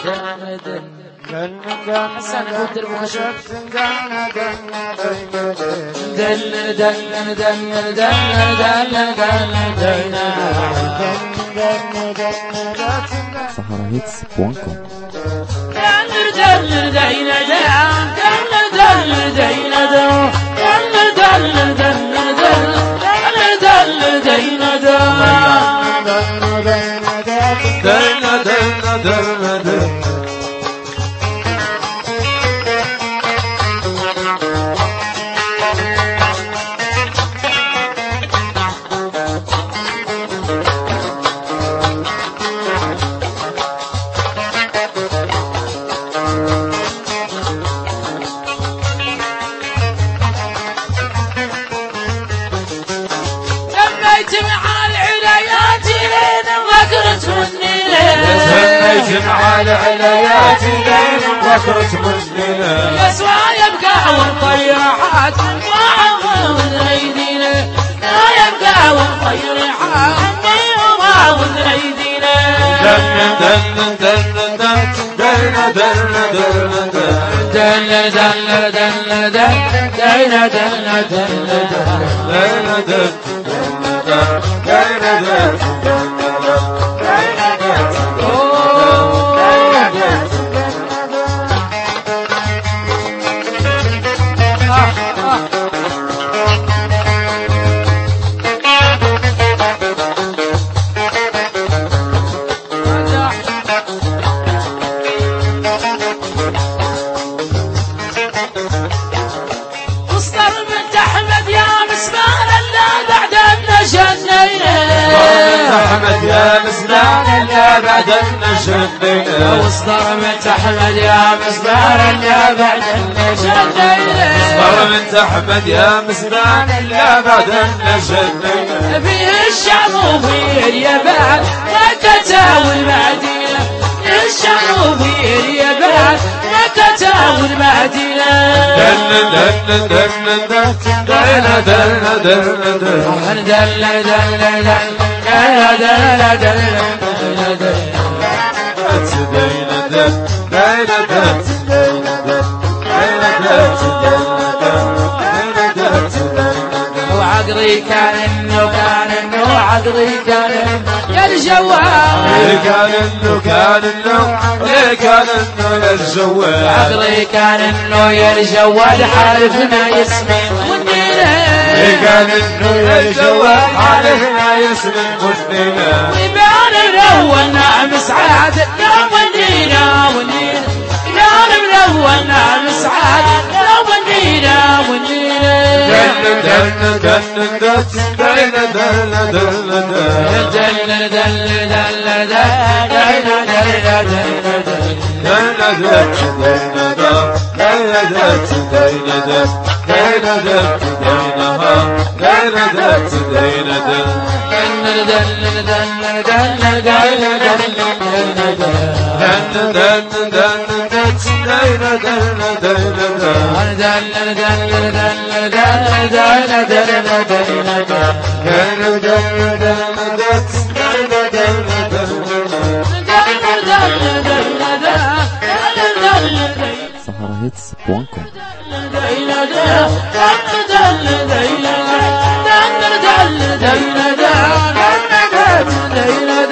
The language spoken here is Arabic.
حسن خد المخشب saharahits.com مع العليات لين وكرت مننا يسوى يبقى والطيرحات وعوض ايدينا لا يبقى والطيرحات وعوض ايدينا دن دن دن دن دن دن دن دن دن دن دن دن دن يا مسلان اللي بعد النشدين واصدر من أحمد يا مسلان اللي بعد النشدين واصدر من أحمد يا مسلان اللي بعد النشدين فيه الشام وفيه اليابان مكة والمدينة الشام وفيه اليابان مكة والمدينة دن دن دن دن دن دن دن دن دن دن وعقري كان انه عقري كان يا الجوال كان انه يا الجوال عقري كان انه يا الجوال حالفنا يسمي ونينا كان انه يا الجوال حالفنا يسمي ونينا ويبان الاول نعم سعاد يا ونينا يا الاول نعم سعاد يا ونينا دن دن دن دن دن دن saharahits.com